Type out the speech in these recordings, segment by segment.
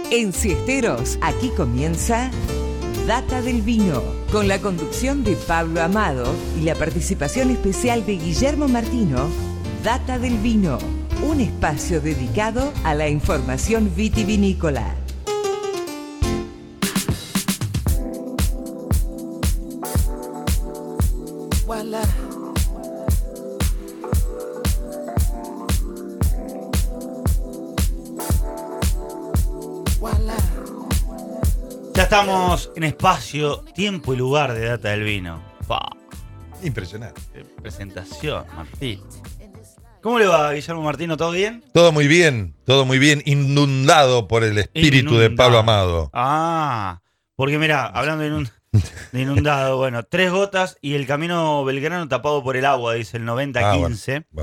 En Siesteros, aquí comienza Data del Vino, con la conducción de Pablo Amado y la participación especial de Guillermo Martino. Data del Vino, un espacio dedicado a la información vitivinícola. Voilà. Ya estamos en espacio, tiempo y lugar de Data del Vino. Impresionante. Presentación, Martín. ¿Cómo le va, Guillermo Martino? ¿Todo bien? Todo muy bien, inundado por el espíritu de Pablo Amado. Ah, porque mirá, hablando de inundado, bueno, 3 gotas y el camino Belgrano tapado por el agua, dice el 90-15. Bueno.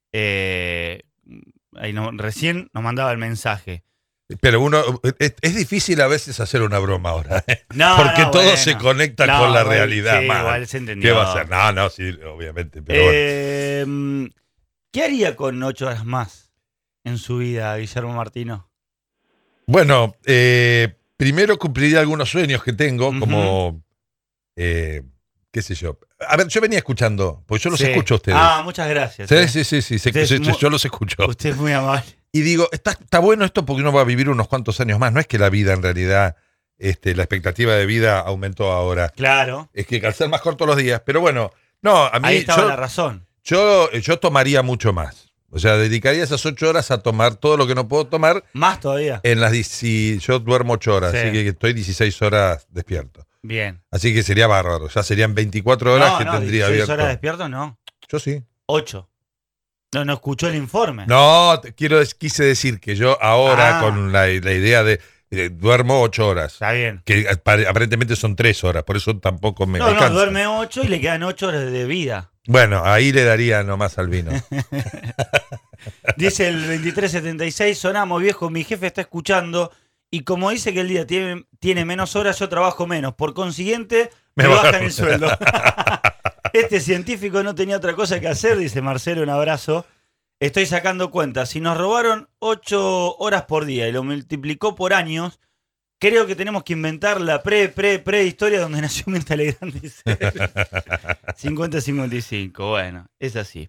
Ahí recién nos mandaba el mensaje. Pero es difícil a veces hacer una broma ahora, ¿eh? No, porque no, todo bueno. se conecta No, con la igual, realidad. sí, man. igual se entendió. ¿Qué va a hacer? No, sí, obviamente. Pero bueno. ¿Qué haría con 8 horas más en su vida, Guillermo Martino? Bueno, primero cumpliría algunos sueños que tengo, como, qué sé yo. A ver, yo venía escuchando, porque yo los escucho a ustedes. Ah, muchas gracias. Sí, yo los escucho. Usted es muy amable. Y digo, está bueno esto porque uno va a vivir unos cuantos años más. No es que la vida en realidad, la expectativa de vida aumentó ahora. Claro. Es que al ser más cortos los días. Pero bueno, no, a mí Ahí estaba la razón. Yo tomaría mucho más. O sea, dedicaría esas 8 horas a tomar todo lo que no puedo tomar. Más todavía. Si yo duermo 8 horas, así que estoy 16 horas despierto. Bien. Así que sería bárbaro. Ya serían 24 horas que tendría 16 abierto. horas despierto, no. Yo sí. 8. No escuchó el informe. No, quise decir que yo ahora con la idea de duermo 8 horas. Está bien. Que aparentemente son 3 horas, por eso tampoco me alcanza. No, duerme 8 y le quedan 8 horas de vida. Bueno, ahí le daría nomás al vino. Dice el 2376, sonamos viejo, mi jefe está escuchando y como dice que el día tiene menos horas, yo trabajo menos. Por consiguiente, me bajan el sueldo. Este científico no tenía otra cosa que hacer, dice Marcelo, un abrazo. Estoy sacando cuentas. Si nos robaron 8 horas por día y lo multiplicó por años, creo que tenemos que inventar la prehistoria donde nació Mirta Legrand, dice. 50-55, bueno, es así.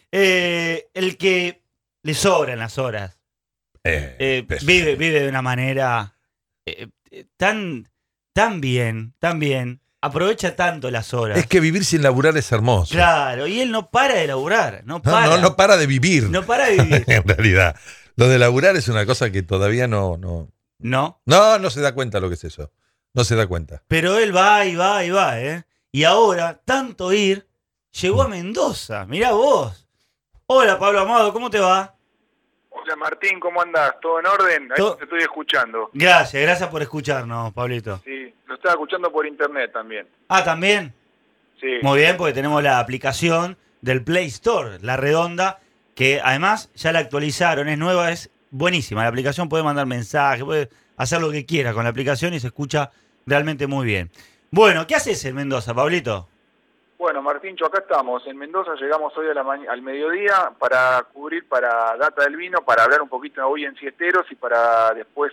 El que le sobran las horas, vive de una manera tan bien, aprovecha tanto las horas. Es que vivir sin laburar es hermoso. Claro, y él no para de laburar, no para de vivir. No para de vivir. En realidad, lo de laburar es una cosa que todavía no se da cuenta lo que es eso. No se da cuenta. Pero él va, ¿eh? Y ahora, tanto ir, llegó a Mendoza. Mirá vos. Hola, Pablo Amado, ¿cómo te va? Hola Martín, ¿cómo andás? ¿Todo en orden? Ahí te estoy escuchando. Gracias por escucharnos, Pablito. Sí, lo estaba escuchando por internet también. Ah, ¿también? Sí. Muy bien, porque tenemos la aplicación del Play Store, La Redonda, que además ya la actualizaron, es nueva, es buenísima. La aplicación puede mandar mensajes, puede hacer lo que quiera con la aplicación y se escucha realmente muy bien. Bueno, ¿qué haces en Mendoza, Pablito? Bueno, Martíncho, acá estamos. En Mendoza llegamos hoy al mediodía para cubrir para Data del Vino, para hablar un poquito hoy en Siesteros y para después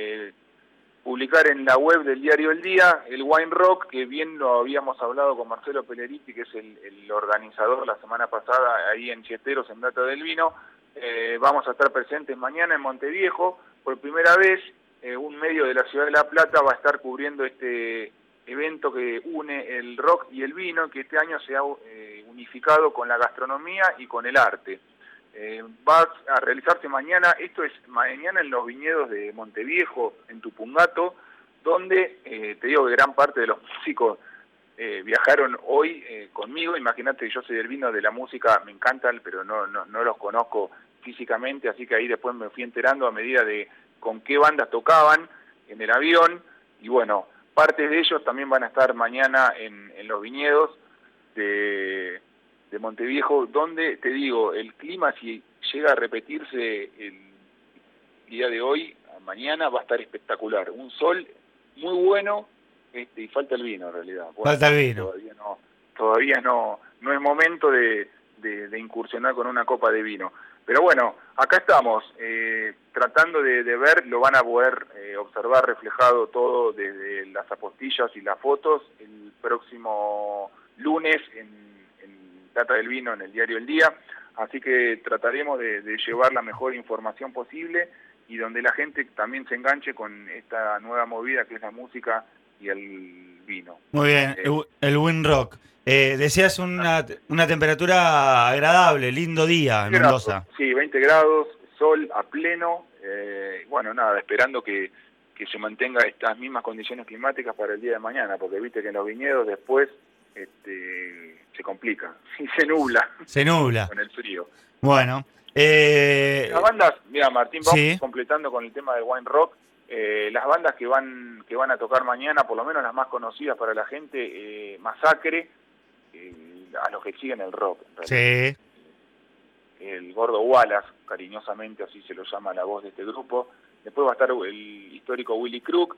publicar en la web del diario El Día el Wine Rock, que bien lo habíamos hablado con Marcelo Pelleriti, que es el organizador la semana pasada ahí en Siesteros en Data del Vino. Vamos a estar presentes mañana en Monteviejo. Por primera vez, un medio de la ciudad de La Plata va a estar cubriendo este evento que une el rock y el vino, que este año se ha unificado con la gastronomía y con el arte. Va a realizarse mañana, esto es mañana en los viñedos de Monteviejo, en Tupungato, donde te digo que gran parte de los músicos viajaron hoy conmigo. Imagínate que yo soy del vino, de la música, me encantan, pero no los conozco físicamente, así que ahí después me fui enterando a medida de con qué bandas tocaban en el avión, y bueno, partes de ellos también van a estar mañana en los viñedos de Monteviejo, donde, te digo, el clima, si llega a repetirse el día de hoy, mañana va a estar espectacular. Un sol muy bueno, y falta el vino en realidad. Bueno, falta el vino. Todavía no es momento de incursionar con una copa de vino. Pero bueno, acá estamos, tratando de ver, lo van a poder observar reflejado todo desde las apostillas y las fotos el próximo lunes en Data del Vino, en el diario El Día, así que trataremos de llevar la mejor información posible y donde la gente también se enganche con esta nueva movida que es la música y el vino. Muy bien, el Win Rock. Decías una temperatura agradable, lindo día en Mendoza. Sí, 20 grados, sol a pleno. Bueno, nada, esperando que se mantenga estas mismas condiciones climáticas para el día de mañana, porque viste que en los viñedos después se complica y se nubla. Se nubla. Con el frío. Bueno. Las bandas, mira Martín, vamos sí. completando con el tema del wine rock. Las bandas que van a tocar mañana, por lo menos las más conocidas para la gente, Masacre, a los que siguen el rock. Sí. El Gordo Wallace, cariñosamente así se lo llama la voz de este grupo. Después va a estar el histórico Willy Crook,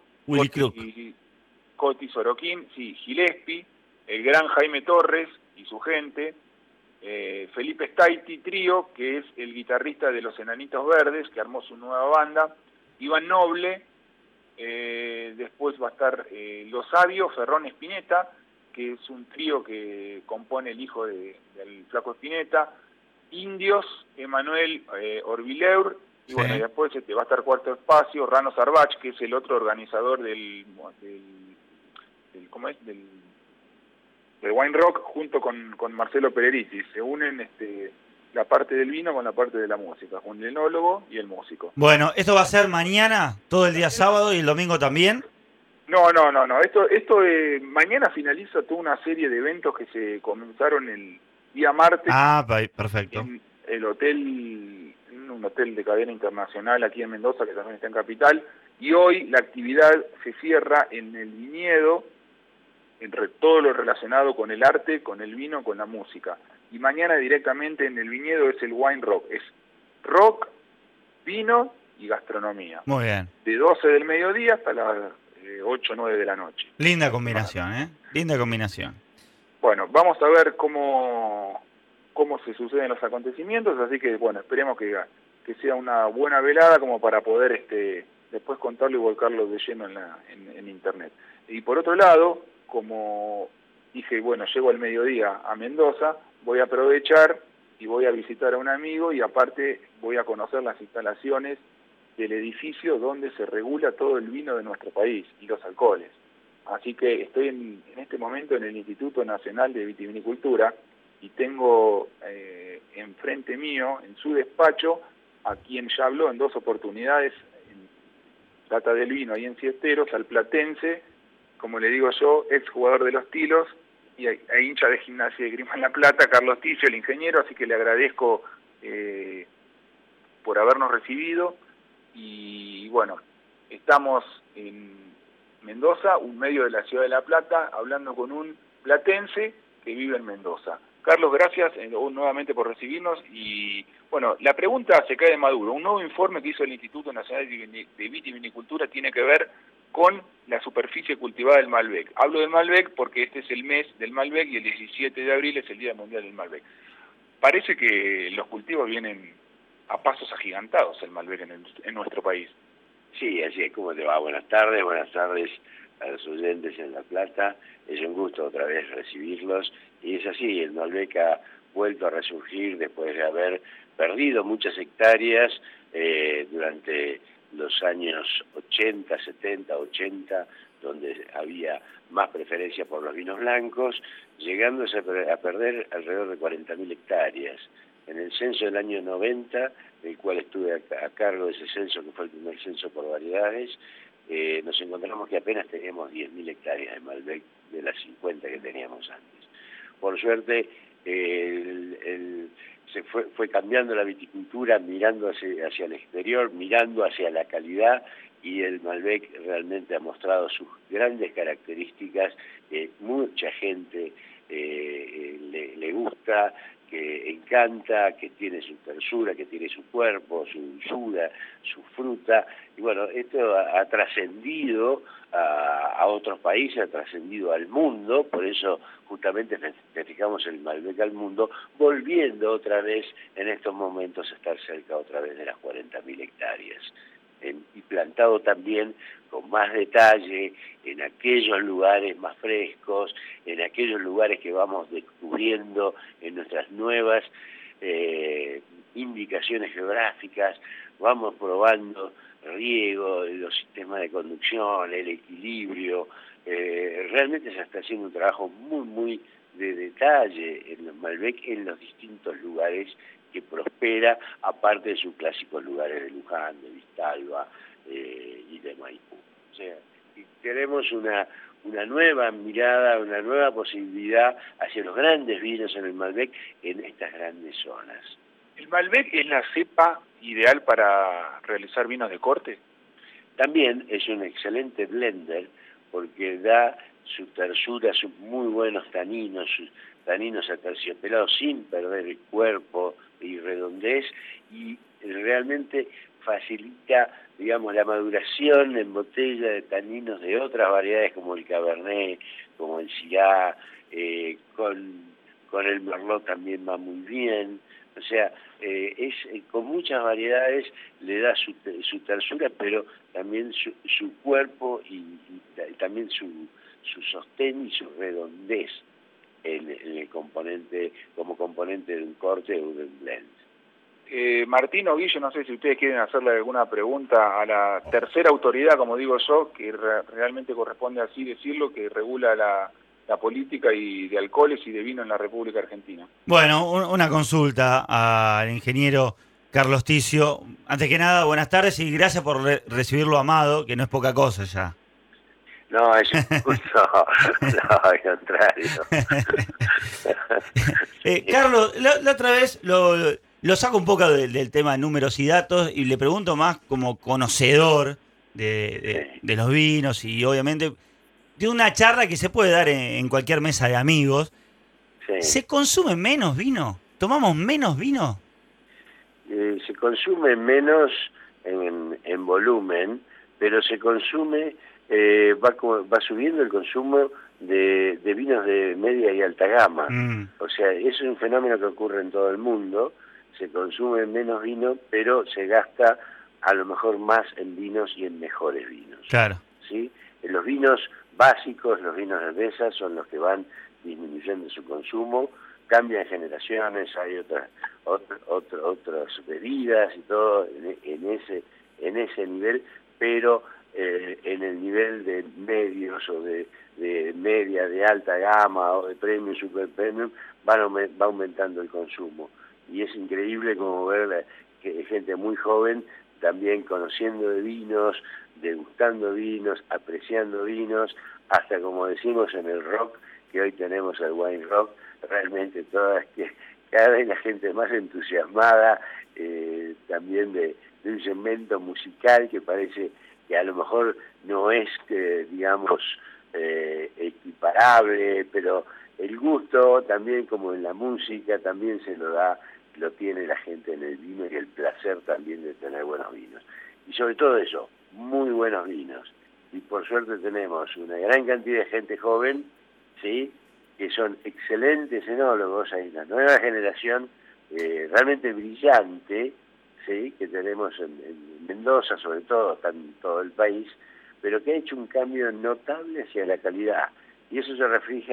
Coti Sorokin, sí, Gillespie, el gran Jaime Torres y su gente, Felipe Staiti Trío, que es el guitarrista de los Enanitos Verdes, que armó su nueva banda, Iván Noble, después va a estar Los Sabios, Ferrón Spinetta, que es un trío que compone el hijo del Flaco Spinetta, Indios, Emanuel Orbileur, y bueno, y después va a estar Cuarto Espacio, Rano Sarbach, que es el otro organizador del wine rock, junto con Marcelo Pereriti. Se unen la parte del vino con la parte de la música, un enólogo y el músico. Bueno, ¿esto va a ser mañana, todo el día sábado y el domingo también? No. Esto mañana finaliza toda una serie de eventos que se comenzaron el día martes. Ah, perfecto. En el hotel, en un hotel de cadena internacional aquí en Mendoza, que también está en Capital. Y hoy la actividad se cierra en el viñedo, entre todo lo relacionado con el arte, con el vino, con la música. Y mañana directamente en el viñedo es el wine rock. Es rock, vino y gastronomía. Muy bien. De 12 del mediodía hasta las 8 o 9 de la noche. Linda combinación, ¿eh? Linda combinación. Bueno, vamos a ver cómo se suceden los acontecimientos, así que bueno, esperemos que sea una buena velada como para poder después contarlo y volcarlo de lleno en internet. Y por otro lado, como dije, bueno, llego al mediodía a Mendoza, voy a aprovechar y voy a visitar a un amigo y aparte voy a conocer las instalaciones del edificio donde se regula todo el vino de nuestro país y los alcoholes. Así que estoy en este momento en el Instituto Nacional de Vitivinicultura y tengo enfrente mío, en su despacho, a quien ya habló en 2 oportunidades, en Data del Vino y en Siesteros, al platense, como le digo yo, ex jugador de los Tilos y hincha de Gimnasia de Grima en La Plata, Carlos Ticio, el ingeniero, así que le agradezco por habernos recibido. Y bueno, estamos en Mendoza, un medio de la ciudad de La Plata, hablando con un platense que vive en Mendoza. Carlos, gracias nuevamente por recibirnos y bueno, la pregunta se cae de maduro. Un nuevo informe que hizo el Instituto Nacional de Vitivinicultura tiene que ver con la superficie cultivada del Malbec. Hablo del Malbec porque este es el mes del Malbec y el 17 de abril es el Día Mundial del Malbec. Parece que los cultivos vienen a pasos agigantados el Malbec en nuestro país. Sí, así es. ¿Cómo te va? Buenas tardes a los oyentes en La Plata. Es un gusto otra vez recibirlos. Y es así, el Malbec ha vuelto a resurgir después de haber perdido muchas hectáreas durante los años 80, 70, 80, donde había más preferencia por los vinos blancos, llegándose a perder alrededor de 40.000 hectáreas. En el censo del año 90, del cual estuve a cargo de ese censo, que fue el primer censo por variedades, nos encontramos que apenas teníamos 10.000 hectáreas de Malbec de las 50 que teníamos antes. Por suerte, se fue cambiando la viticultura, mirando hacia el exterior, mirando hacia la calidad, y el Malbec realmente ha mostrado sus grandes características que mucha gente le gusta, que encanta, que tiene su tersura, que tiene su cuerpo, su dulzura, su fruta. Y bueno, esto ha trascendido a otros países, ha trascendido al mundo, por eso justamente festejamos el Malbec al mundo, volviendo otra vez en estos momentos a estar cerca otra vez de las 40.000 hectáreas. Y plantado también con más detalle en aquellos lugares más frescos, en aquellos lugares que vamos descubriendo en nuestras nuevas indicaciones geográficas, vamos probando riego, los sistemas de conducción, el equilibrio. Realmente se está haciendo un trabajo muy de detalle en los Malbec en los distintos lugares que prospera, aparte de sus clásicos lugares de Luján, de Vistalba y de Maipú. O sea, tenemos una nueva mirada, una nueva posibilidad hacia los grandes vinos en el Malbec en estas grandes zonas. ¿El Malbec es la cepa ideal para realizar vinos de corte? También es un excelente blender porque da su tersura, sus muy buenos taninos, sus taninos aterciopelados sin perder el cuerpo y redondez, y realmente facilita, digamos, la maduración en botella de taninos de otras variedades como el Cabernet, como el Syrah, con el Merlot también va muy bien. O sea, con muchas variedades le da su tersura, pero también su cuerpo y también su sostén y su redondez en el componente, como componente de un corte o de un blend. Martín o Guille, no sé si ustedes quieren hacerle alguna pregunta a la tercera autoridad, como digo yo, que realmente corresponde así decirlo, que regula la política y de alcoholes y de vino en la República Argentina. Bueno, una consulta al ingeniero Carlos Ticio. Antes que nada, buenas tardes y gracias por recibirlo, Amado, que no es poca cosa ya. No, es justo, no, al contrario. Carlos, la otra vez lo saco un poco del tema de números y datos y le pregunto más como conocedor de los vinos y obviamente de una charla que se puede dar en cualquier mesa de amigos. Sí. ¿Se consume menos vino? ¿Tomamos menos vino? Se consume menos en volumen, pero se consume, va subiendo el consumo de vinos de media y alta gama. O sea, eso es un fenómeno que ocurre en todo el mundo. Se consume menos vino, pero se gasta a lo mejor más en vinos y en mejores vinos. Claro. ¿Sí? En los vinos básicos, los vinos de mesa son los que van disminuyendo su consumo, cambian generaciones, hay otras bebidas y todo en ese nivel, pero en el nivel de medios o de media, de alta gama o de premium, super premium, va aumentando el consumo. Y es increíble como ver que gente muy joven también conociendo de vinos, degustando vinos, apreciando vinos, hasta como decimos en el rock, que hoy tenemos el wine rock, realmente cada vez la gente más entusiasmada también de un segmento musical que parece que a lo mejor no es, digamos, equiparable, pero el gusto también, como en la música, también lo tiene la gente en el vino y el placer también de tener buenos vinos. Y sobre todo eso, muy buenos vinos. Y por suerte tenemos una gran cantidad de gente joven, ¿sí?, que son excelentes enólogos. Hay una nueva generación realmente brillante, ¿sí?, que tenemos en Mendoza, sobre todo, está en todo el país, pero que ha hecho un cambio notable hacia la calidad. Y eso se refleja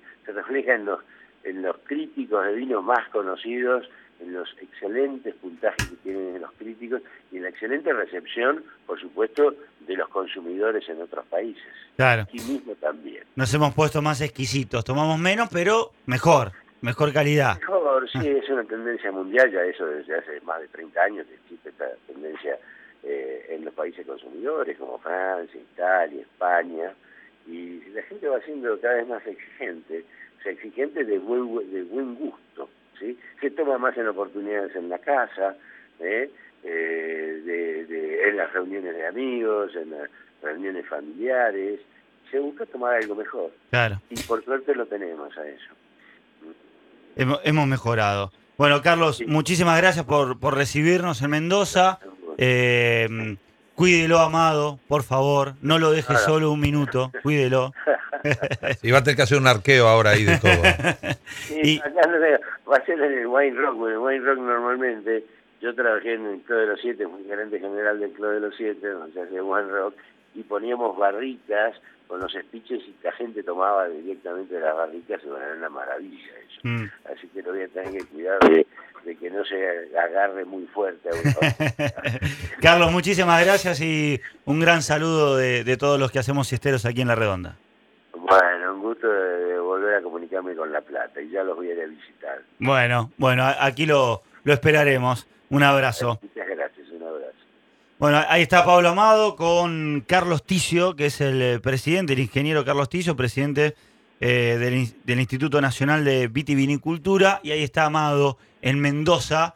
en los críticos de vino más conocidos, en los excelentes puntajes que tienen los críticos y en la excelente recepción, por supuesto, de los consumidores en otros países. Claro. Aquí mismo también. Nos hemos puesto más exquisitos, tomamos menos, pero mejor calidad. Mejor, sí, es una tendencia mundial, ya eso desde hace más de 30 años que existe esta tendencia en los países consumidores, como Francia, Italia, España, y la gente va siendo cada vez más exigente, o sea, exigente de buen gusto. ¿Sí? Se toma más en oportunidades en la casa, en las reuniones de amigos, en las reuniones familiares. Se busca tomar algo mejor. Claro. Y por suerte lo tenemos a eso. hemos mejorado. Bueno, Carlos, muchísimas gracias por recibirnos en Mendoza. Cuídelo, Amado, por favor. No lo deje solo un minuto. Cuídelo. Y va a tener que hacer un arqueo ahora ahí de todo. Sí, acá va a ser en el Wine Rock. Bueno, el Wine Rock normalmente, yo trabajé en el Club de los Siete, fui gerente general del Club de los Siete, donde se hace Wine Rock, y poníamos barricas con los speeches y la gente tomaba directamente de las barricas, y bueno, era una maravilla eso. Así que lo voy a tener que cuidar de que no se agarre muy fuerte a uno. Carlos, muchísimas gracias y un gran saludo de todos los que hacemos siesteros aquí en La Redonda. Bueno, un gusto de volver a comunicarme con La Plata y ya los voy a ir a visitar. Bueno, aquí lo esperaremos. Un abrazo. Muchas gracias, un abrazo. Bueno, ahí está Pablo Amado con Carlos Ticio, que es el presidente, el ingeniero Carlos Ticio, presidente del Instituto Nacional de Vitivinicultura, y ahí está Amado en Mendoza,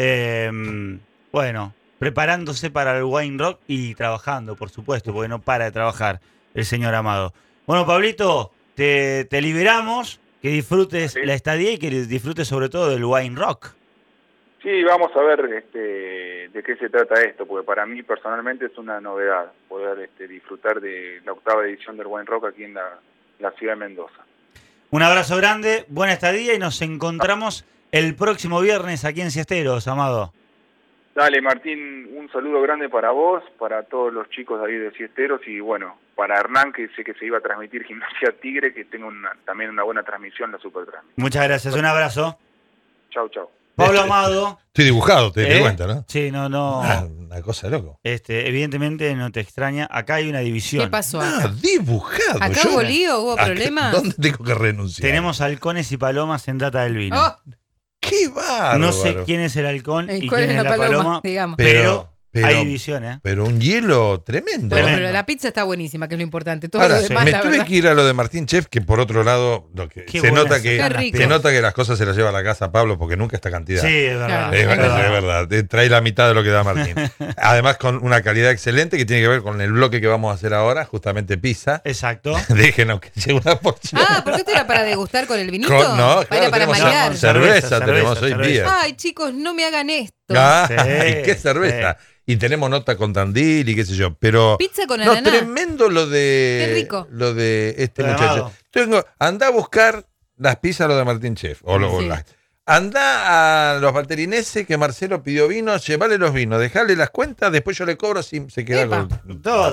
bueno, preparándose para el Wine Rock y trabajando, por supuesto, porque no para de trabajar el señor Amado. Bueno, Pablito, te liberamos, que disfrutes la estadía y que disfrutes sobre todo del Wine Rock. Sí, vamos a ver de qué se trata esto, porque para mí personalmente es una novedad poder disfrutar de la 8ª edición del Wine Rock aquí en la ciudad de Mendoza. Un abrazo grande, buena estadía y nos encontramos el próximo viernes aquí en Siesteros, Amado. Dale, Martín, un saludo grande para vos, para todos los chicos de ahí de Siesteros y bueno, para Hernán, que sé que se iba a transmitir Gimnasia Tigre, que tenga también una buena transmisión, la Supertransmisión. Muchas gracias, un abrazo. Chau, chau. Pablo Amado. Estoy dibujado, te das cuenta, ¿no? Sí, no. Una cosa de loco. Evidentemente no te extraña. Acá hay una división. ¿Qué pasó acá? Dibujado. ¿Acá hubo lío? ¿Hubo problemas? ¿Dónde tengo que renunciar? Tenemos halcones y palomas en Data del Vino. ¡Oh! ¡Qué bárbaro! No sé quién es el halcón y quién es la paloma, digamos. pero hay división, ¿eh? Pero un hielo tremendo. Bueno, pero la pizza está buenísima, que es lo importante. Todo Ahora, lo demás, me la tuve verdad. que ir a lo de Martín Chef, que por otro lado se nota que las cosas se las lleva a la casa Pablo, porque nunca esta cantidad. Sí, es verdad. Es verdad. Trae la mitad de lo que da Martín. Además, con una calidad excelente que tiene que ver con el bloque que vamos a hacer ahora, justamente pizza. Exacto. Déjenos que llegue una porción. ¿Pero esto era para degustar con el vinito? No, claro, para bailar. Cerveza tenemos hoy día. Ay, chicos, no me hagan esto. ¿Qué cerveza? Sí. Y tenemos nota con Tandil y qué sé yo, pero pizza con ananá. Tremendo lo de qué rico. Lo de este muchacho. Anda a buscar las pizzas lo de Martín Chef anda a los Balterineses que Marcelo pidió vino, llevale los vinos, dejale las cuentas, después yo le cobro si se queda con todo.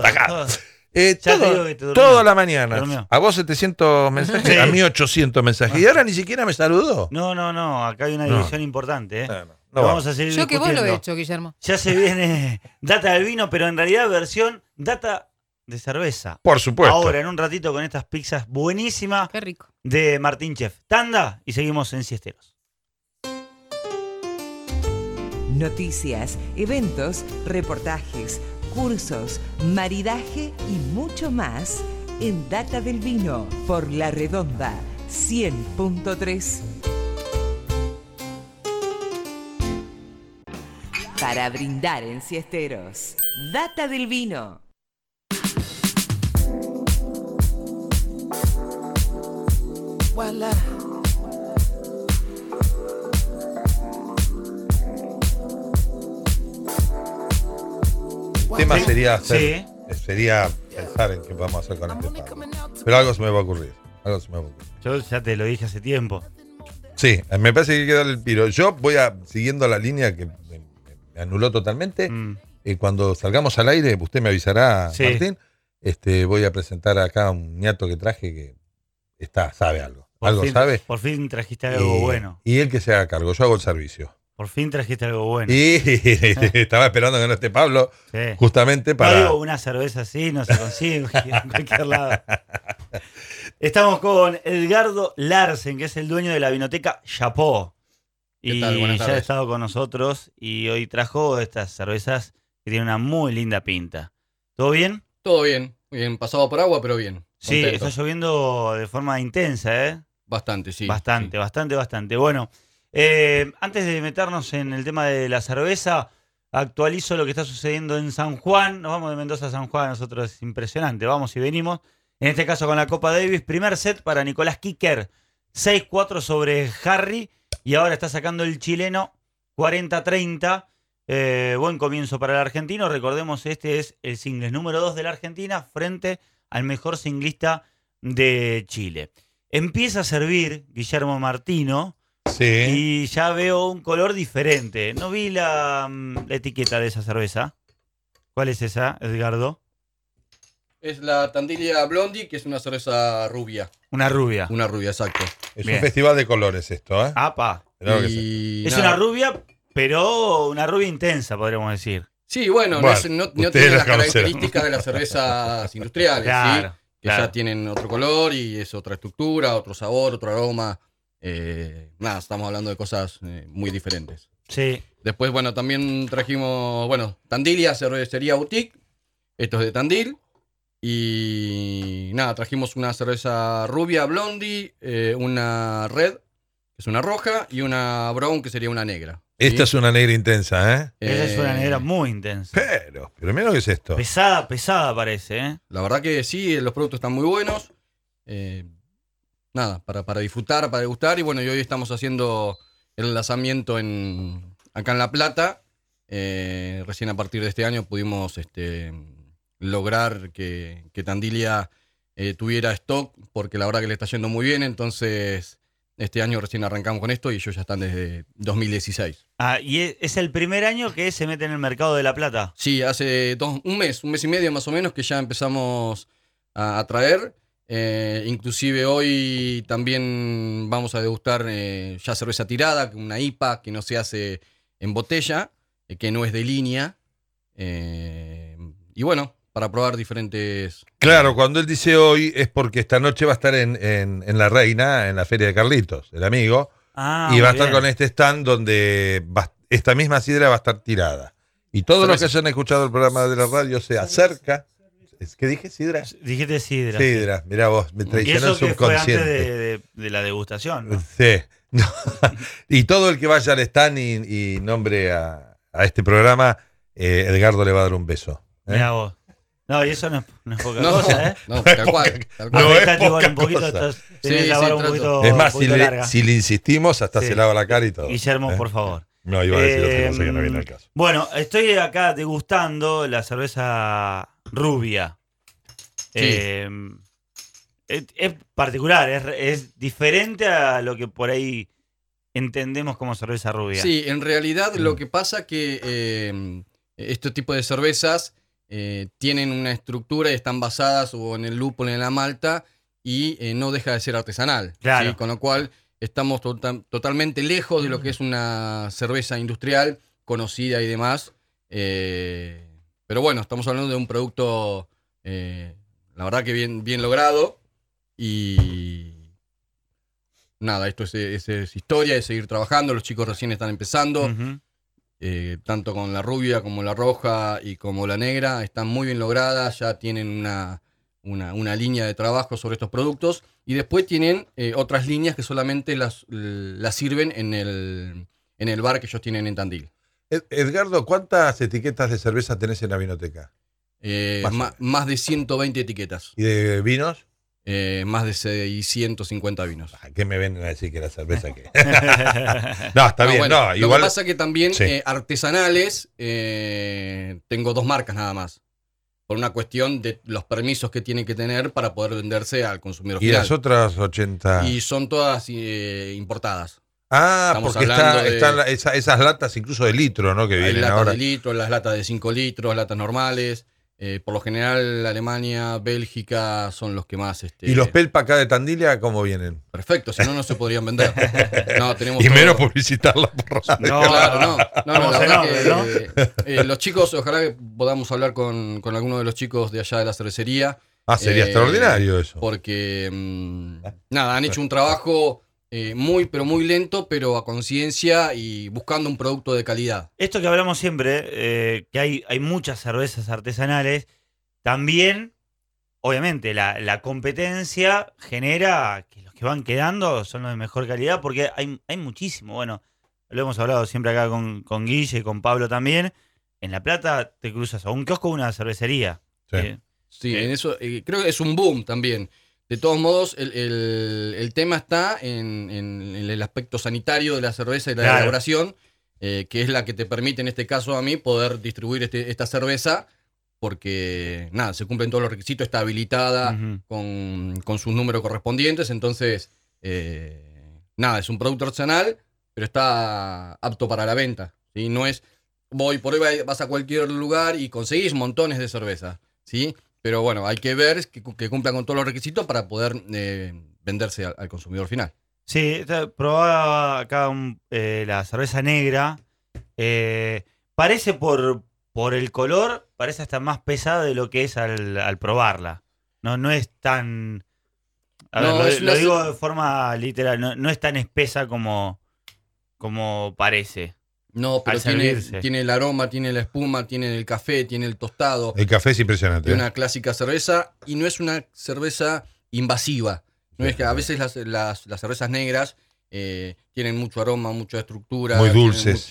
Toda la mañana. A vos 700 mensajes, sí. A mí 800 mensajes. Y ahora ni siquiera me saludó. No. Acá hay una división importante, ¿eh? No vamos a seguir yo discutiendo. Que vos lo he hecho, Guillermo. Ya se viene Data del Vino, pero en realidad versión Data de cerveza. Por supuesto. Ahora, en un ratito con estas pizzas buenísimas. Qué rico. De Martín Chef. Tanda y seguimos en Siesteros. Noticias, eventos, reportajes, cursos, maridaje y mucho más en Data del Vino por La Redonda 100.3. Para brindar en Siesteros, Data del Vino. Voilà. El tema sería pensar en qué vamos a hacer con este Pablo. Pero algo se me va a ocurrir. Yo ya te lo dije hace tiempo. Sí, me parece que hay que darle el piro. Yo voy siguiendo la línea que me anuló totalmente. Cuando salgamos al aire, usted me avisará, sí. Martín. Voy a presentar acá un ñato que traje que sabe algo. Sabe. Por fin trajiste algo bueno. Y él que se haga cargo, yo hago el servicio. Por fin trajiste algo bueno. Y estaba esperando que no esté Pablo, sí. Justamente para... No, una cerveza así no se consigue en cualquier lado. Estamos con Edgardo Larsen, que es el dueño de la vinoteca Chapó. Y ya ha estado con nosotros y hoy trajo estas cervezas que tienen una muy linda pinta. ¿Todo bien? Todo bien. Bien, pasado por agua, pero bien. Sí, está lloviendo de forma intensa, ¿eh? Bastante, sí. Bastante. Bueno, antes de meternos en el tema de la cerveza, actualizo lo que está sucediendo en San Juan. Nos vamos de Mendoza a San Juan, nosotros es impresionante. Vamos y venimos. En este caso con la Copa Davis, primer set para Nicolás Kicker. 6-4 sobre Harry. y ahora está sacando el chileno 40-30. Buen comienzo para el argentino. Recordemos, este es el singles número 2 de la Argentina frente al mejor singlista de Chile. Empieza a servir Guillermo Martino. Sí. Y ya veo un color diferente. No vi la etiqueta de esa cerveza. ¿Cuál es esa, Edgardo? Es la Tandilia Blondie, que es una cerveza rubia. Una rubia. Una rubia, exacto. Es Bien. un festival de colores esto, ¿eh? Apa. Mirá lo que sí. Y Es nada. una rubia, pero una rubia intensa, podríamos decir. Sí, bueno, Bueno, no ustedes tiene la las conocerán. características de las cervezas industriales, Claro, ¿sí? Que claro. ya tienen otro color y es otra estructura, otro sabor, otro aroma. Nada, estamos hablando de cosas muy diferentes. Sí. Después, bueno, también trajimos, Tandilia, cervecería boutique. Esto es de Tandil. Y nada, trajimos una cerveza rubia, blondie, una red, que es una roja, y una brown, que sería una negra. ¿sí? Esta es una negra intensa, ¿eh? Esa es una negra muy intensa. Pero mira lo que es esto. Pesada, pesada parece, ¿eh? La verdad que sí, los productos están muy buenos. Nada, para disfrutar, para degustar. Y bueno, y hoy estamos haciendo el lanzamiento acá en La Plata. Recién a partir de este año pudimos lograr que Tandilia tuviera stock, porque la verdad que le está yendo muy bien. Entonces, este año recién arrancamos con esto y ellos ya están desde 2016. Ah, y es el primer año que se mete en el mercado de La Plata. Sí, hace un mes y medio más o menos que ya empezamos a traer. Inclusive hoy también vamos a degustar ya cerveza tirada, una IPA que no se hace en botella, que no es de línea. Y bueno, para probar diferentes... Claro, cuando él dice hoy es porque esta noche va a estar en La Reina, en la Feria de Carlitos, el amigo, Ah, y va a muy estar bien. con este stand donde esta misma sidra va a estar tirada. Y todos los que hayan escuchado el programa de la radio se acerca. ¿Qué dije? ¿Sidra? Dijiste sidra. Sidra, mirá vos, me Y traicionó eso el que fue antes subconsciente. de la degustación, ¿no? Sí. No. Y todo el que vaya al stand y nombre a este programa, Edgardo le va a dar un beso. Mirá vos. No, y eso no es poca No, cosa, ¿eh? no, tal cual. Tal cual. No es Afectate igual poca un poquito, cosa. tenés Sí, la sí, barba un trato. poquito, Es un más, poquito larga. si le insistimos, hasta Sí. se lava la cara y todo. Guillermo, ¿Eh? por favor. No, iba a decir otra cosa que no viene al caso. Bueno, estoy acá degustando la cerveza rubia. Es particular, es diferente a lo que por ahí entendemos como cerveza rubia. Sí, en realidad lo que pasa que este tipo de cervezas tienen una estructura y están basadas o en el lúpulo, en la malta, y no deja de ser artesanal. Claro. ¿sí? Con lo cual estamos totalmente lejos de lo que es una cerveza industrial conocida y demás. Pero bueno, estamos hablando de un producto, la verdad que bien logrado. Y nada, esto es historia, es seguir trabajando. Los chicos recién están empezando. Ujú. Tanto con la rubia como la roja y como la negra, están muy bien logradas, ya tienen una línea de trabajo sobre estos productos, y después tienen otras líneas que solamente las sirven en el bar que ellos tienen en Tandil. Edgardo, ¿cuántas etiquetas de cerveza tenés en la vinoteca? Más de 120 etiquetas, ¿Y de vinos? más de 650 vinos. ¿Qué me vienen a decir que la cerveza que? No, está bien, Bueno, no, lo igual. que pasa que también Sí. artesanales, tengo 2 marcas nada más. Por una cuestión de los permisos que tienen que tener para poder venderse al consumidor Y final. las otras 80. Y son todas importadas. Ah, estamos porque hablando de- están esas latas incluso de litro, ¿no? Que Hay vienen latas ahora. de litro, las latas de 5 litros, latas normales. Por lo general, Alemania, Bélgica son los que más... ¿Y los Pelpa acá de Tandilia cómo vienen? Perfecto, si no, no se podrían vender. No, tenemos Y todo- menos publicitarla por radio. No, Claro, no, ¿Cómo la se verdad enoja, que los chicos, ojalá que podamos hablar con alguno de los chicos de allá de la cervecería. Ah, sería extraordinario eso. Porque, nada, han hecho un trabajo pero muy lento, pero a conciencia y buscando un producto de calidad. Esto que hablamos siempre, que hay muchas cervezas artesanales, también, obviamente, la competencia genera que los que van quedando son los de mejor calidad, porque hay muchísimo. Bueno, lo hemos hablado siempre acá con Guille y con Pablo también. En La Plata te cruzas a un kiosco o una cervecería. Sí. Sí, en eso creo que es un boom también. De todos modos, el tema está en el aspecto sanitario de la cerveza y la elaboración, que es la que te permite, en este caso a mí, poder distribuir esta cerveza, porque nada, se cumplen todos los requisitos, está habilitada con sus números correspondientes, entonces, nada, es un producto artesanal, pero está apto para la venta, ¿sí? No es, por ahí vas a cualquier lugar y conseguís montones de cerveza, ¿sí? Pero bueno, hay que ver que cumplan con todos los requisitos para poder venderse al consumidor final. Sí, probaba acá la cerveza negra. Parece por el color, parece hasta más pesada de lo que es al probarla. No es tan... lo digo de forma literal, no es tan espesa como parece. No, pero tiene el aroma, tiene la espuma, tiene el café, tiene el tostado. El café es impresionante. Una clásica cerveza, y no es una cerveza invasiva. No es que a veces las cervezas negras tienen mucho aroma, mucha estructura. Muy dulces.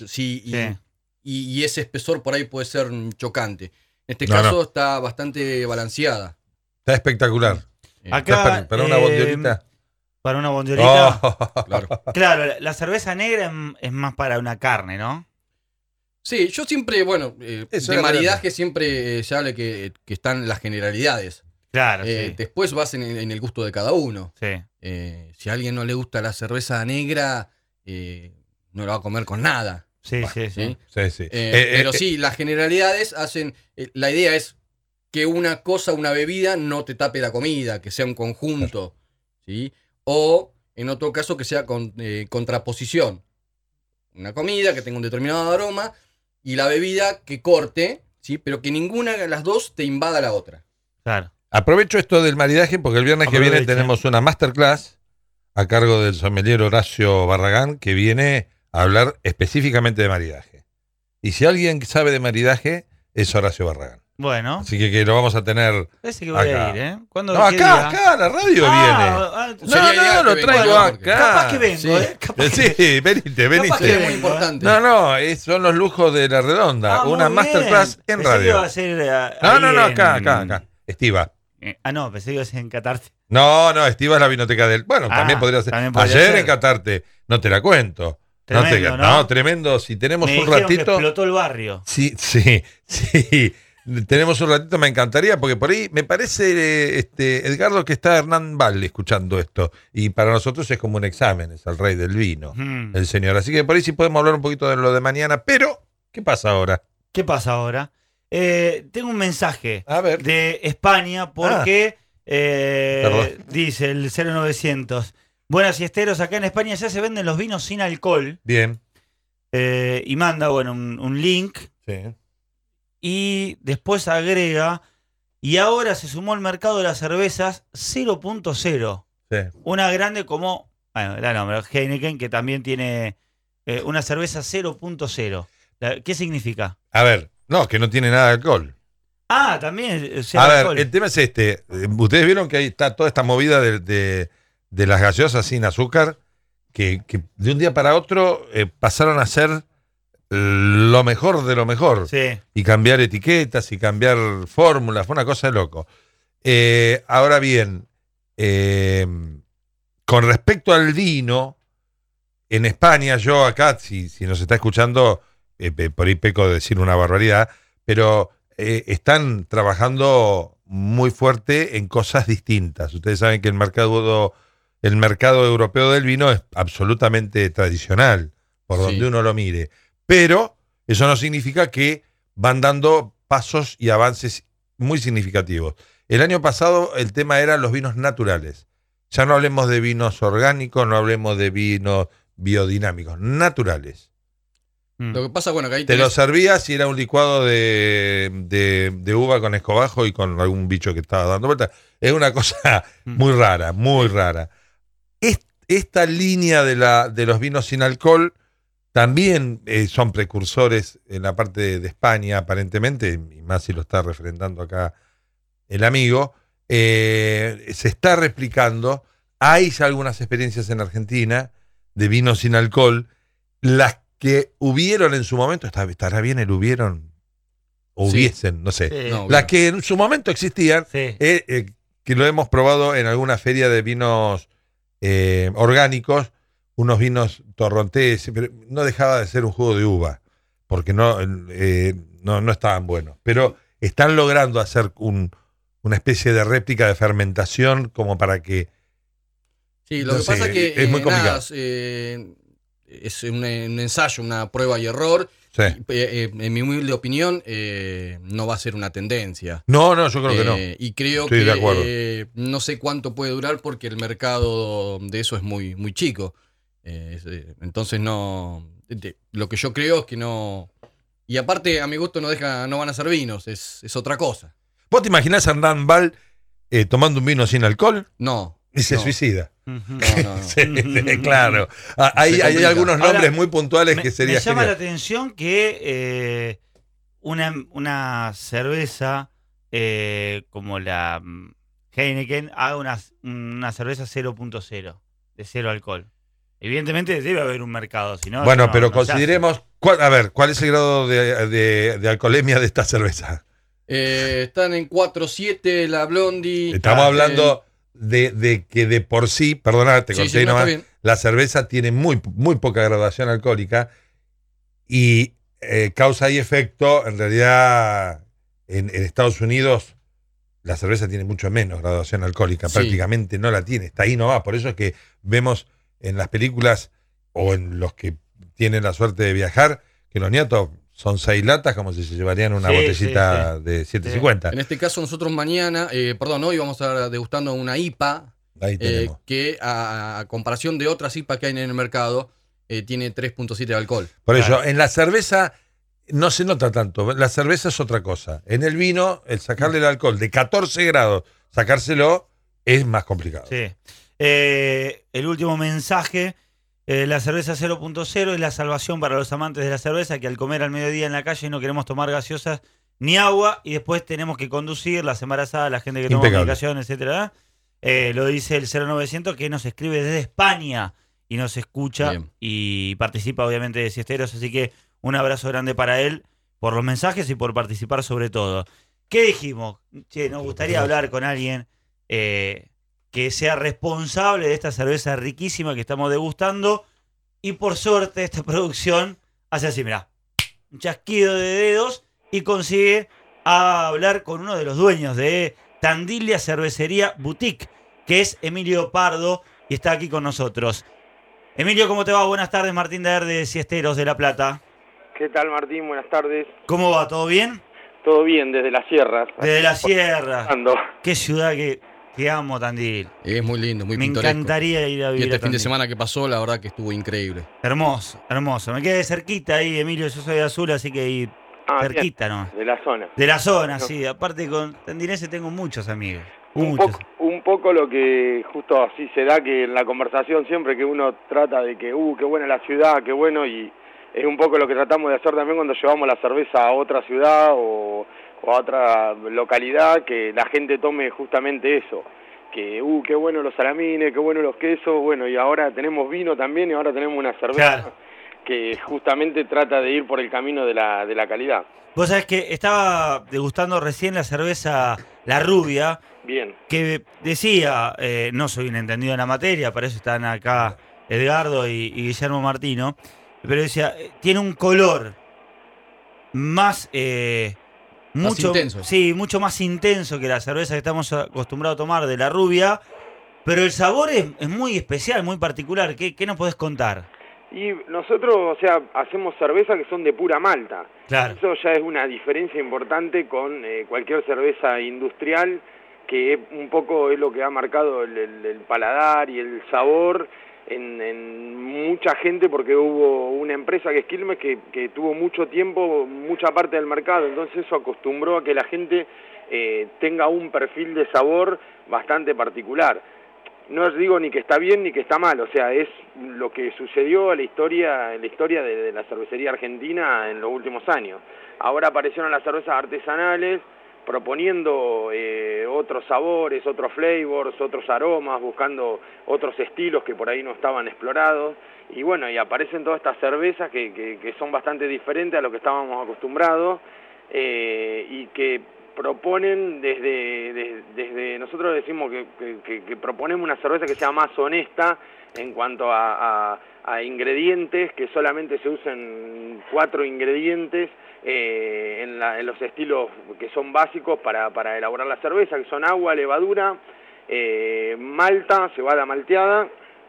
Y ese espesor por ahí puede ser chocante. En este caso está bastante balanceada. Está espectacular. Acá, para una bondiolita. Para una bondiolita. Oh. Claro, la cerveza negra es más para una carne, ¿no? Sí, yo siempre, de maridaje siempre se habla que están las generalidades. Claro, sí. Después vas en el gusto de cada uno. Sí. Si a alguien no le gusta la cerveza negra, no la va a comer con nada. Sí. Pero sí, las generalidades hacen... la idea es que una bebida no te tape la comida, que sea un conjunto, ¿sí? O, en otro caso, que sea contraposición. Una comida que tenga un determinado aroma y la bebida que corte, ¿sí? Pero que ninguna de las dos te invada la otra. Claro. Aprovecho esto del maridaje porque el viernes que viene tenemos una masterclass a cargo del sommelier Horacio Barragán, que viene a hablar específicamente de maridaje. Y si alguien sabe de maridaje, es Horacio Barragán. Bueno. Así que lo vamos a tener. Parece que voy a ir, ¿eh? No, acá, la radio viene. No, lo traigo acá. Capaz que vengo, ¿eh? Sí, venite. Capaz que es muy importante. No, son los lujos de la redonda. Una masterclass en radio. No, acá. Estiva. No, pensé que ibas en Catarte. No, Estiva es la vinoteca del... Bueno, también podría ser. Ayer en Catarte, no te la cuento. Tremendo, no, tremendo. Si tenemos un ratito... que explotó el barrio. Sí. Tenemos un ratito, me encantaría, porque por ahí me parece, Edgardo, que está Hernán Valle escuchando esto. Y para nosotros es como un examen, es el rey del vino, el señor. Así que por ahí sí podemos hablar un poquito de lo de mañana. Pero, ¿qué pasa ahora? Tengo un mensaje de España porque dice el 0900... Buenas siesteros, acá en España ya se venden los vinos sin alcohol. Bien. Y manda, un link. Sí. Y después agrega, y ahora se sumó al mercado de las cervezas 0.0. Sí. Una grande como, la nombre, Heineken, que también tiene una cerveza 0.0. ¿Qué significa? A ver, que no tiene nada de alcohol. También. Alcohol. El tema es ustedes vieron que ahí está toda esta movida de las gaseosas sin azúcar, que de un día para otro pasaron a ser lo mejor de lo mejor. Sí. Y cambiar etiquetas y cambiar fórmulas, fue una cosa de loco. Ahora bien, con respecto al vino, en España, yo acá, si nos está escuchando, por ahí peco de decir una barbaridad, pero están trabajando muy fuerte en cosas distintas. Ustedes saben que el mercado europeo del vino es absolutamente tradicional, por donde uno lo mire. Pero eso no significa que van dando pasos y avances muy significativos. El año pasado el tema era los vinos naturales. Ya no hablemos de vinos orgánicos, no hablemos de vinos biodinámicos, naturales. Lo que pasa, que ahí te lo servías y era un licuado de uva con escobajo y con algún bicho que estaba dando vuelta. Es una cosa muy rara, muy rara. Esta línea de los vinos sin alcohol también son precursores en la parte de España, aparentemente, y más si lo está referendando acá el amigo. Se está replicando. Hay ya algunas experiencias en Argentina de vinos sin alcohol. Las que hubieron en su momento, ¿estará bien el hubieron? O hubiesen, no sé. Sí. Las que en su momento existían, que lo hemos probado en alguna feria de vinos orgánicos, unos vinos torrontés, pero no dejaba de ser un jugo de uva, porque no estaban buenos. Pero están logrando hacer una especie de réplica de fermentación como para que... Sí, lo que pasa es que es muy complicado. Es un ensayo, una prueba y error. Sí. En mi humilde opinión, no va a ser una tendencia. No, yo creo que no. Y creo Estoy de acuerdo. que no sé cuánto puede durar porque el mercado de eso es muy, muy chico. Entonces no. Lo que yo creo es que no. Y aparte, a mi gusto, no van a ser vinos, es otra cosa. ¿Vos te imaginás a Hernán Val tomando un vino sin alcohol? No. Y se suicida. No. Sí, claro. Hay algunos nombres Ahora, muy puntuales que sería me llama genial. la atención que una cerveza como la Heineken haga una cerveza 0.0, de cero alcohol. Evidentemente debe haber un mercado, si no... Bueno, no, pero no consideremos... ¿cuál es el grado de alcoholemia de esta cerveza? Están en 4.7 la Blondie. Estamos hablando de que de por sí, perdona, te conté no, nomás, está bien. la cerveza tiene muy, muy poca graduación alcohólica y causa y efecto, en realidad, en Estados Unidos, la cerveza tiene mucho menos graduación alcohólica, Sí. prácticamente no la tiene, está ahí nomás, por eso es que vemos en las películas o en los que tienen la suerte de viajar, que los nietos son 6 latas como si se llevarían una botellita de 750. En este caso nosotros mañana, hoy vamos a estar degustando una IPA Ahí tenemos. que a comparación de otras IPA que hay en el mercado, tiene 3.7 de alcohol. Por eso, en la cerveza no se nota tanto, la cerveza es otra cosa. En el vino, el sacarle el alcohol de 14 grados, sacárselo, es más complicado. Sí. El último mensaje, la cerveza 0.0 es la salvación para los amantes de la cerveza, que al comer al mediodía en la calle no queremos tomar gaseosas ni agua y después tenemos que conducir, las embarazadas, la gente que toma Impecable. medicación, etcétera. Lo dice el 0900 que nos escribe desde España y nos escucha. Bien. Y participa obviamente de Siesteros, así que un abrazo grande para él por los mensajes y por participar sobre todo. ¿Qué dijimos? Che, nos gustaría hablar con alguien que sea responsable de esta cerveza riquísima que estamos degustando y por suerte esta producción hace así, mirá, un chasquido de dedos y consigue hablar con uno de los dueños de Tandilia Cervecería Boutique, que es Emilio Pardo y está aquí con nosotros. Emilio, ¿cómo te va? Buenas tardes, Martín Daer de Siesteros de La Plata. ¿Qué tal, Martín? Buenas tardes. ¿Cómo va? ¿Todo bien? Todo bien, desde las sierras. Desde la sierra. Ando. Qué ciudad que amo, Tandil. Es muy lindo, muy Me pintoresco. encantaría ir a Y vivir este a fin de Tandil. semana que pasó, la verdad que estuvo increíble. Hermoso, hermoso. Me quedé cerquita ahí, Emilio. Yo soy de Azul, así que ahí cerquita, ¿no? De la zona. De la zona, sí. Aparte con Tandinense tengo muchos amigos. Un Muchos. poco lo que justo así se da, que en la conversación siempre que uno trata de que, qué buena la ciudad, qué bueno, y es un poco lo que tratamos de hacer también cuando llevamos la cerveza a otra ciudad o a otra localidad, que la gente tome justamente eso. Que, qué bueno los salamines, qué bueno los quesos, bueno, y ahora tenemos vino también y ahora tenemos una cerveza. Claro. Que justamente trata de ir por el camino de la calidad. Vos sabés que estaba degustando recién la cerveza La Rubia, Bien. que decía, no soy un entendido en la materia, para eso están acá Edgardo y Guillermo Martino, pero decía, tiene un color más... mucho intenso. Sí, mucho más intenso que la cerveza que estamos acostumbrados a tomar de La Rubia, pero el sabor es muy especial, muy particular. ¿Qué nos podés contar? Y nosotros, o sea, hacemos cerveza que son de pura malta. Claro. Eso ya es una diferencia importante con cualquier cerveza industrial, que es un poco es lo que ha marcado el paladar y el sabor en mucha gente, porque hubo una empresa que es Quilmes que tuvo mucho tiempo, mucha parte del mercado, entonces eso acostumbró a que la gente tenga un perfil de sabor bastante particular. No os digo ni que está bien ni que está mal, o sea, es lo que sucedió en la historia de la cervecería argentina en los últimos años. Ahora aparecieron las cervezas artesanales proponiendo otros sabores, otros flavors, otros aromas, buscando otros estilos que por ahí no estaban explorados. Y bueno, y aparecen todas estas cervezas que son bastante diferentes a lo que estábamos acostumbrados y que proponen desde nosotros decimos que proponemos una cerveza que sea más honesta en cuanto a ingredientes, que solamente se usen 4 ingredientes en los estilos que son básicos para elaborar la cerveza, que son agua, levadura, malta, cebada malteada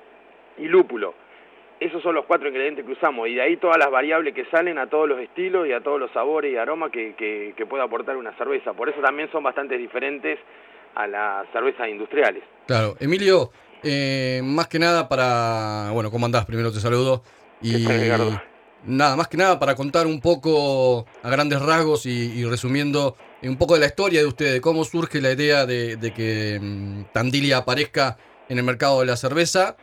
y lúpulo. Esos son los 4 ingredientes que usamos, y de ahí todas las variables que salen a todos los estilos y a todos los sabores y aromas que puede aportar una cerveza. Por eso también son bastante diferentes a las cervezas industriales. Claro. Emilio, más que nada para... Bueno, ¿cómo andás? Primero te saludo. Y nada, más que nada para contar un poco a grandes rasgos y resumiendo un poco de la historia de ustedes, cómo surge la idea de que Tandilia aparezca en el mercado de la cerveza.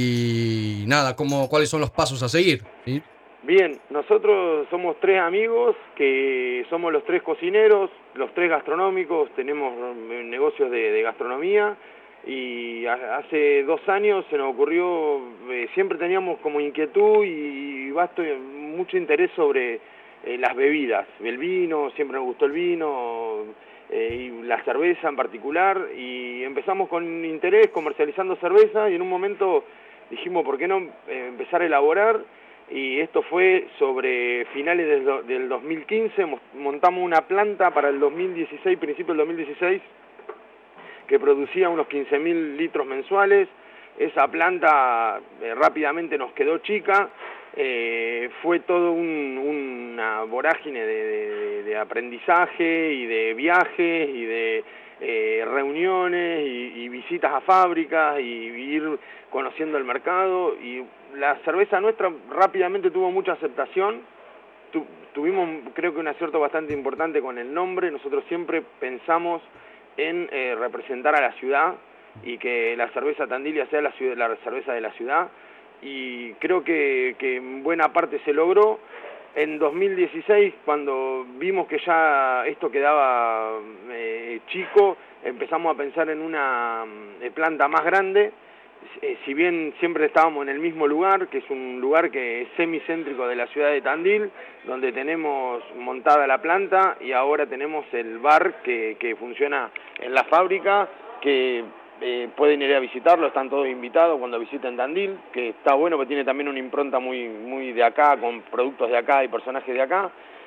Y nada, ¿cuáles son los pasos a seguir? ¿Sí? Bien, nosotros somos 3 amigos que somos los 3 cocineros, los 3 gastronómicos, tenemos negocios de gastronomía, y hace 2 años se nos ocurrió, siempre teníamos como inquietud y mucho interés sobre las bebidas, el vino, siempre nos gustó el vino, y la cerveza en particular, y empezamos con interés comercializando cerveza, y en un momento dijimos, ¿por qué no empezar a elaborar? Y esto fue sobre finales del 2015, montamos una planta para el 2016, principio del 2016, que producía unos 15.000 litros mensuales. Esa planta rápidamente nos quedó chica, fue todo una vorágine de aprendizaje y de viajes y de reuniones y visitas a fábricas y ir conociendo el mercado, y la cerveza nuestra rápidamente tuvo mucha aceptación. Tuvimos, creo que, un acierto bastante importante con el nombre. Nosotros siempre pensamos en representar a la ciudad y que la cerveza Tandilia sea la cerveza de la ciudad, y creo que en buena parte se logró. En 2016, cuando vimos que ya esto quedaba chico, empezamos a pensar en una planta más grande. Si bien siempre estábamos en el mismo lugar, que es un lugar que es semicéntrico de la ciudad de Tandil, donde tenemos montada la planta, y ahora tenemos el bar que funciona en la fábrica, que pueden ir a visitarlo, están todos invitados cuando visiten Tandil, que está bueno, porque tiene también una impronta muy de acá, con productos de acá y personajes de acá.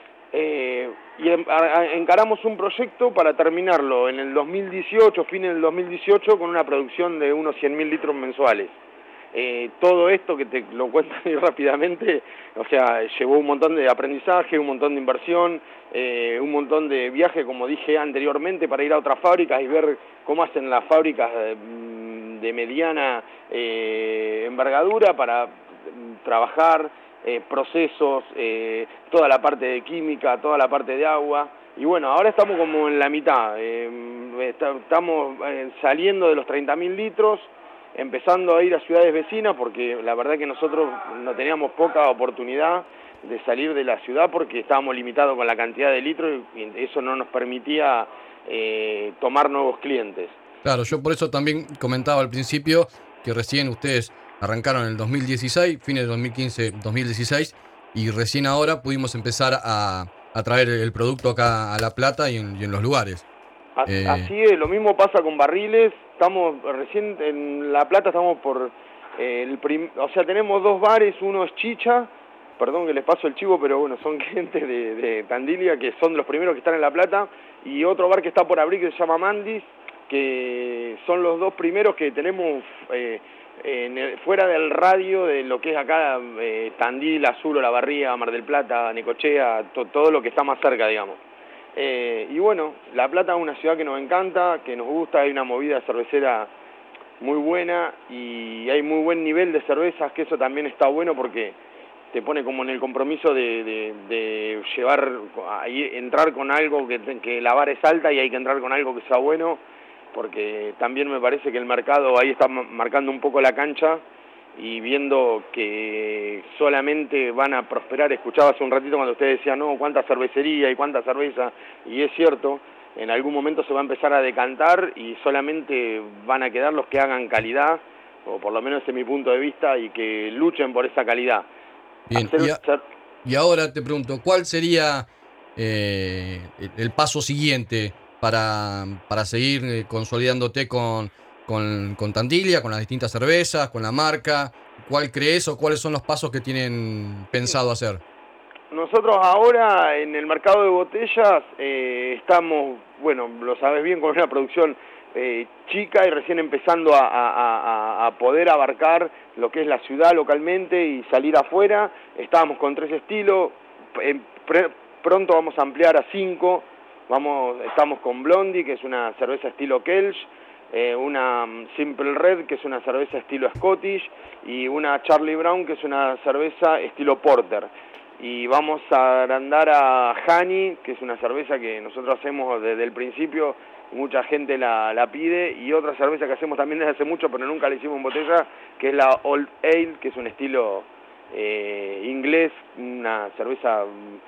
Y encaramos un proyecto para terminarlo en el 2018, fines del 2018, con una producción de unos 100.000 litros mensuales. Todo esto, que te lo cuento muy rápidamente, o sea, llevó un montón de aprendizaje, un montón de inversión, un montón de viaje, como dije anteriormente, para ir a otras fábricas y ver cómo hacen las fábricas de mediana envergadura para trabajar procesos, toda la parte de química, toda la parte de agua. Y bueno, ahora estamos como en la mitad, estamos saliendo de los 30.000 litros, empezando a ir a ciudades vecinas, porque la verdad que nosotros no teníamos poca oportunidad de salir de la ciudad porque estábamos limitados con la cantidad de litros y eso no nos permitía tomar nuevos clientes. Claro, yo por eso también comentaba al principio que recién ustedes arrancaron en el 2016, fines de 2015, 2016, y recién ahora pudimos empezar a traer el producto acá a La Plata y en los lugares. Así es, lo mismo pasa con barriles. Estamos recién en La Plata, estamos por o sea, tenemos 2 bares, uno es Chicha, perdón que les paso el chivo, pero bueno, son gente de Tandilia, que son los primeros que están en La Plata, y otro bar que está por abrir que se llama Mandis, que son los 2 primeros que tenemos fuera del radio de lo que es acá Tandil, Azul, Olavarría, Mar del Plata, Necochea, todo lo que está más cerca, digamos. Y bueno, La Plata es una ciudad que nos encanta, que nos gusta, hay una movida cervecera muy buena y hay muy buen nivel de cervezas, que eso también está bueno porque te pone como en el compromiso de llevar, entrar con algo que la vara es alta y hay que entrar con algo que sea bueno, porque también me parece que el mercado ahí está marcando un poco la cancha y viendo que solamente van a prosperar. Escuchaba hace un ratito cuando usted decía, no, cuánta cervecería y cuánta cerveza, y es cierto, en algún momento se va a empezar a decantar y solamente van a quedar los que hagan calidad, o por lo menos ese es mi punto de vista, y que luchen por esa calidad. Bien, y ahora te pregunto, ¿cuál sería el paso siguiente para seguir consolidándote con Tandilia, con las distintas cervezas, con la marca? ¿Cuál crees o cuáles son los pasos que tienen pensado hacer? Nosotros ahora en el mercado de botellas estamos, bueno, lo sabes bien, con una producción chica y recién empezando a poder abarcar lo que es la ciudad localmente y salir afuera. Estábamos con 3 estilos, pronto vamos a ampliar a 5. Estamos con Blondie, que es una cerveza estilo Kelch, una Simple Red, que es una cerveza estilo Scottish, y una Charlie Brown, que es una cerveza estilo Porter. Y vamos a agrandar a Honey, que es una cerveza que nosotros hacemos desde el principio, mucha gente la pide, y otra cerveza que hacemos también desde hace mucho, pero nunca la hicimos en botella, que es la Old Ale, que es un estilo inglés, una cerveza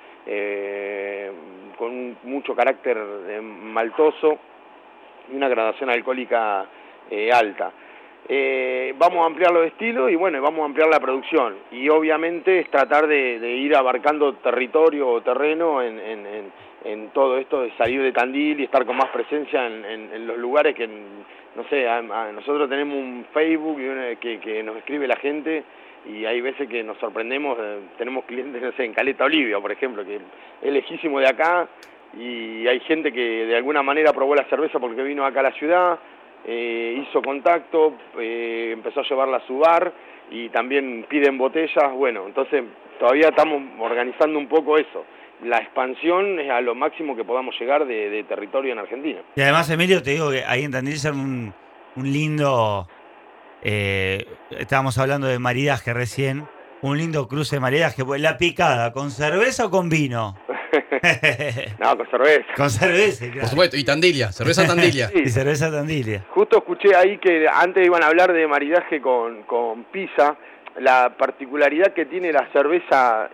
con mucho carácter maltoso y una gradación alcohólica alta. Vamos a ampliar los estilos y bueno, vamos a ampliar la producción, y obviamente es tratar de ir abarcando territorio o terreno en todo esto, de salir de Tandil y estar con más presencia en los lugares que, no sé, nosotros tenemos un Facebook que nos escribe la gente, y hay veces que nos sorprendemos, tenemos clientes, no sé, en Caleta Olivia, por ejemplo, que es lejísimo de acá, y hay gente que de alguna manera probó la cerveza porque vino acá a la ciudad, hizo contacto, empezó a llevarla a su bar y también piden botellas. Bueno, entonces todavía estamos organizando un poco eso. La expansión es a lo máximo que podamos llegar de territorio en Argentina. Y además, Emilio, te digo que ahí en Tandil es un lindo... estábamos hablando de maridaje recién, un lindo cruce de maridaje, pues la picada, ¿con cerveza o con vino? No, con cerveza. Con cerveza, claro. Por supuesto, y Tandilia, cerveza Tandilia. Sí. Y cerveza Tandilia. Justo escuché ahí que antes iban a hablar de maridaje con pizza. La particularidad que tiene la cerveza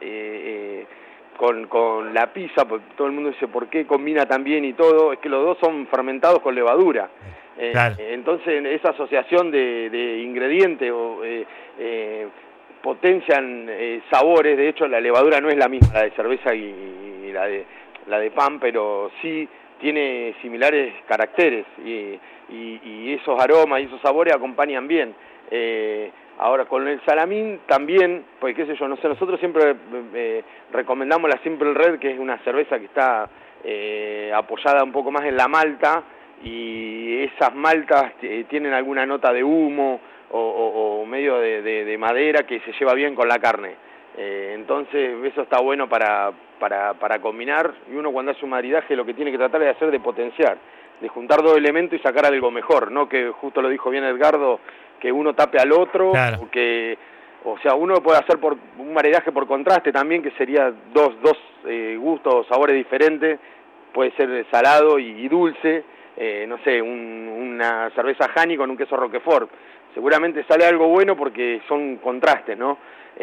con la pizza, porque todo el mundo dice por qué combina tan bien y todo, es que los dos son fermentados con levadura. Claro. Entonces esa asociación de ingredientes potencian sabores. De hecho, la levadura no es la misma, la de cerveza y la de pan, pero sí tiene similares caracteres y esos aromas y esos sabores acompañan bien. Ahora con el salamín también, pues qué sé yo, no sé, nosotros siempre recomendamos la Simple Red, que es una cerveza que está apoyada un poco más en la malta, y esas maltas tienen alguna nota de humo o medio de madera que se lleva bien con la carne. Entonces eso está bueno para combinar, y uno cuando hace un maridaje lo que tiene que tratar es de hacer de potenciar, de juntar dos elementos y sacar algo mejor, no que justo lo dijo bien Edgardo, que uno tape al otro, claro. O sea, uno puede hacer por un maridaje por contraste también, que sería dos gustos o sabores diferentes, puede ser salado y dulce, no sé, una cerveza Honey con un queso Roquefort, seguramente sale algo bueno porque son contrastes, ¿no?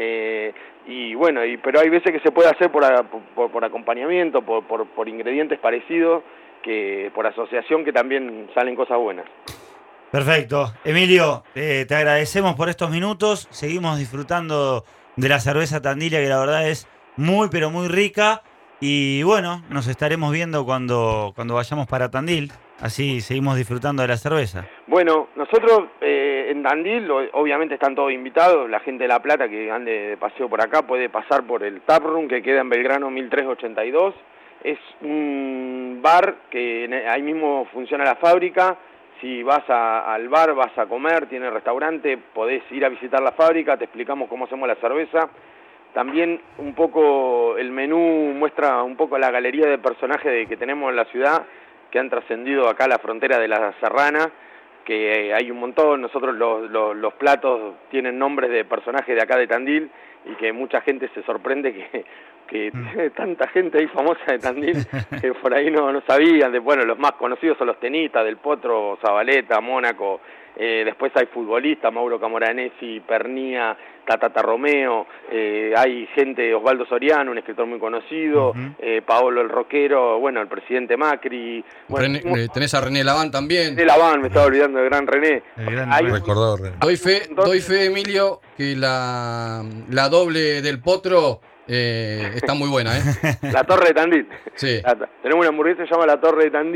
Y bueno, pero hay veces que se puede hacer por acompañamiento, por ingredientes parecidos, que por asociación, que también salen cosas buenas. Perfecto. Emilio, te agradecemos por estos minutos. Seguimos disfrutando de la cerveza Tandilia, que la verdad es muy, pero muy rica. Y bueno, nos estaremos viendo cuando vayamos para Tandil. Así seguimos disfrutando de la cerveza. Bueno, nosotros en Tandil, obviamente están todos invitados. La gente de La Plata que ande de paseo por acá puede pasar por el Taproom, que queda en Belgrano 1382. Es un bar que ahí mismo funciona la fábrica. Si vas al bar, vas a comer, tiene restaurante, podés ir a visitar la fábrica, te explicamos cómo hacemos la cerveza. También un poco el menú muestra un poco la galería de personajes que tenemos en la ciudad, que han trascendido acá a la frontera de la Serrana, que hay un montón. Nosotros los platos tienen nombres de personajes de acá de Tandil, y que mucha gente se sorprende que tanta gente ahí famosa de Tandil que por ahí no sabían. Bueno, los más conocidos son los tenistas, Del Potro, Zabaleta, Mónaco. Después hay futbolistas, Mauro Camoranesi, Pernía, Tata Romeo, hay gente, Osvaldo Soriano, un escritor muy conocido, Paolo el Roquero, bueno, el presidente Macri. Bueno, tenés a René Laván también. René Laván, me estaba olvidando del gran René. Recordado René. Doy fe, Emilio, que la doble del Potro está muy buena, ¿eh? La Torre de Tandil. Sí. Tenemos una hamburguesa que se llama La Torre de Tandil,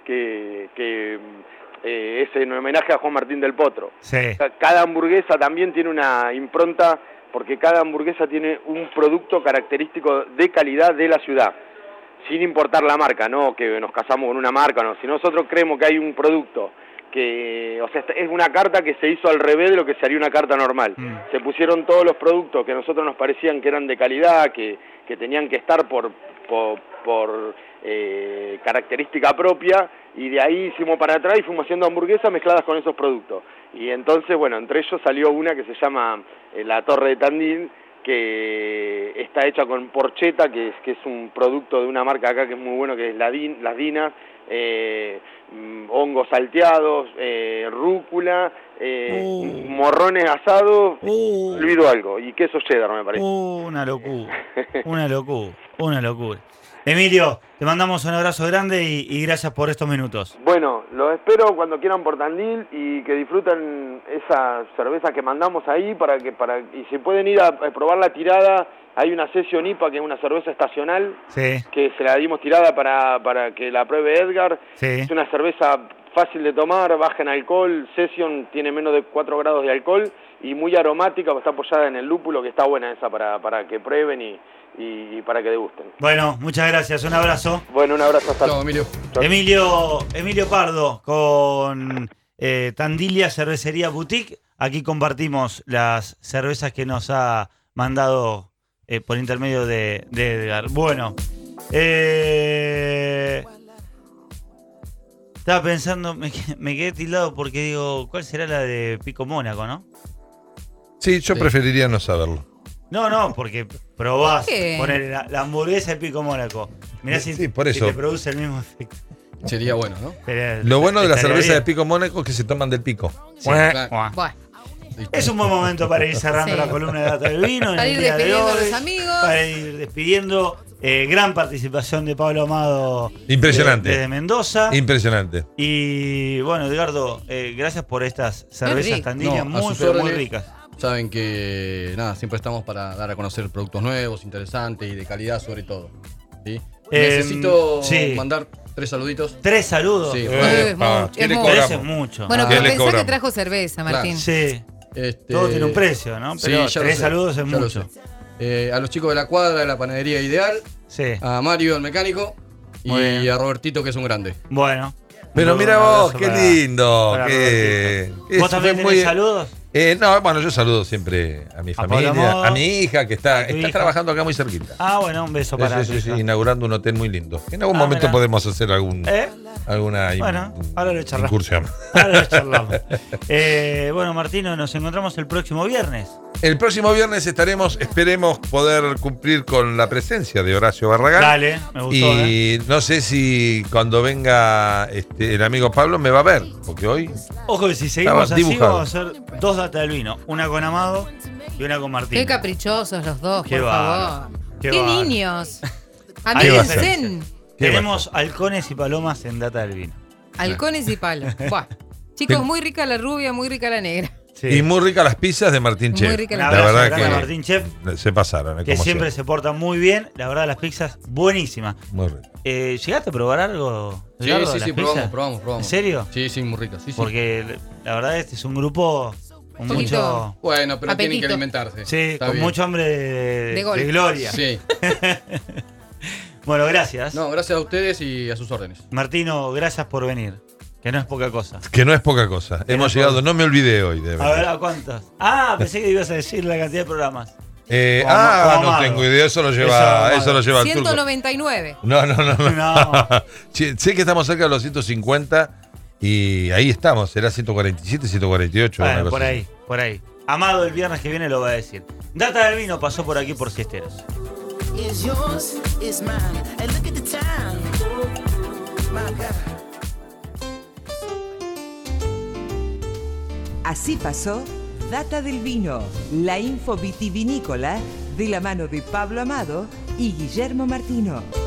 que es en homenaje a Juan Martín del Potro. Sí. Cada hamburguesa también tiene una impronta, porque cada hamburguesa tiene un producto característico de calidad de la ciudad, sin importar la marca, no que nos casamos con una marca, no. Si nosotros creemos que hay un producto que, o sea, es una carta que se hizo al revés de lo que sería una carta normal. Se pusieron todos los productos que a nosotros nos parecían que eran de calidad, que tenían que estar por característica propia, y de ahí hicimos para atrás y fuimos haciendo hamburguesas mezcladas con esos productos. Y entonces, bueno, entre ellos salió una que se llama la Torre de Tandil, que está hecha con porcheta, que es un producto de una marca acá que es muy bueno, que es Las Dinas, hongos salteados, rúcula, morrones asados, olvido algo, y queso cheddar, me parece. Una locura. Emilio, te mandamos un abrazo grande y gracias por estos minutos. Bueno, los espero cuando quieran por Tandil y que disfruten esa cerveza que mandamos ahí y si pueden ir a probar la tirada. Hay una Session IPA, que es una cerveza estacional, sí, que se la dimos tirada para que la pruebe Edgar. Sí. Es una cerveza fácil de tomar, baja en alcohol. Session tiene menos de 4 grados de alcohol y muy aromática, está apoyada en el lúpulo, que está buena esa para que prueben y para que degusten. Bueno, muchas gracias, un abrazo. Bueno, un abrazo hasta luego, Emilio. Emilio Pardo con Tandilia Cervecería Boutique. Aquí compartimos las cervezas que nos ha mandado por intermedio de Edgar. Bueno, estaba pensando, me quedé tildado porque digo, ¿cuál será la de Pico Mónaco, no? Sí, yo preferiría no saberlo. No, porque probás poner la hamburguesa de Pico Mónaco. Mirá si por eso. te produce el mismo efecto. Sería bueno, ¿no? Lo bueno de la cerveza de Pico Mónaco es que se toman del pico. Sí, claro. Es un buen momento para ir cerrando la columna de Data del Vino. Para ir despidiendo a los amigos. Para ir despidiendo. Gran participación de Pablo Amado. Impresionante. Desde Mendoza. Impresionante. Y bueno, Edgardo, gracias por estas cervezas Tandilia muy ricas. Saben que siempre estamos para dar a conocer productos nuevos, interesantes y de calidad sobre todo. ¿Sí? Necesito mandar 3 saluditos. 3 saludos. Sí, es mucho. Bueno, pero pensá que trajo cerveza, Martín. Sí. Todo tiene un precio, ¿no? Pero 3 saludos es mucho. A los chicos de la cuadra de la panadería Ideal. Sí. A Mario, el mecánico. Y a Robertito, que es un grande. Bueno. Pero mira vos, qué lindo. ¿Vos también tenés saludos? Bueno, yo saludo siempre a mi familia, a mi hija que está trabajando acá muy cerquita. Bueno, un beso para sí, inaugurando un hotel muy lindo. En algún momento podemos hacer alguna incursión. Ahora lo charlamos. Bueno, Martino, nos encontramos el próximo viernes. El próximo viernes esperemos poder cumplir con la presencia de Horacio Barragán. Dale, me gustó. Y no sé si cuando venga el amigo Pablo me va a ver, porque hoy... Ojo que si seguimos así vamos a hacer 2 Data del Vino, una con Amado y una con Martín. Qué caprichosos los dos, por favor. Qué niños. Amíguense. Tenemos halcones y palomas en Data del Vino. Halcones y palos. Buah. Chicos, muy rica la rubia, muy rica la negra. Sí. Y muy ricas las pizzas de Martín Chef. Muy rica la verdad que Martín Chef se pasaron. Que siempre se portan muy bien. La verdad, las pizzas buenísimas. Muy rico. ¿Llegaste a probar algo? Sí, probamos. ¿En serio? Sí, muy ricas. Sí. Porque la verdad este es un grupo con mucho... Bueno, pero apetito. Tienen que alimentarse. Sí, está con bien. mucho hambre de gloria. Sí. Bueno, gracias. No, gracias a ustedes y a sus órdenes. Martino, gracias por venir. Que no es poca cosa. Hemos llegado, no me olvidé hoy. De a ver, ¿a cuántos? Pensé que ibas a decir la cantidad de programas. No tengo idea, eso lo lleva el 199. No. Sé que estamos cerca de los 150 y ahí estamos, será 147, 148. Bueno, por ahí. Amado el viernes que viene lo va a decir. Data del Vino pasó por aquí por Siesteros. Así pasó Data del Vino, la info vitivinícola de la mano de Pablo Amado y Guillermo Martino.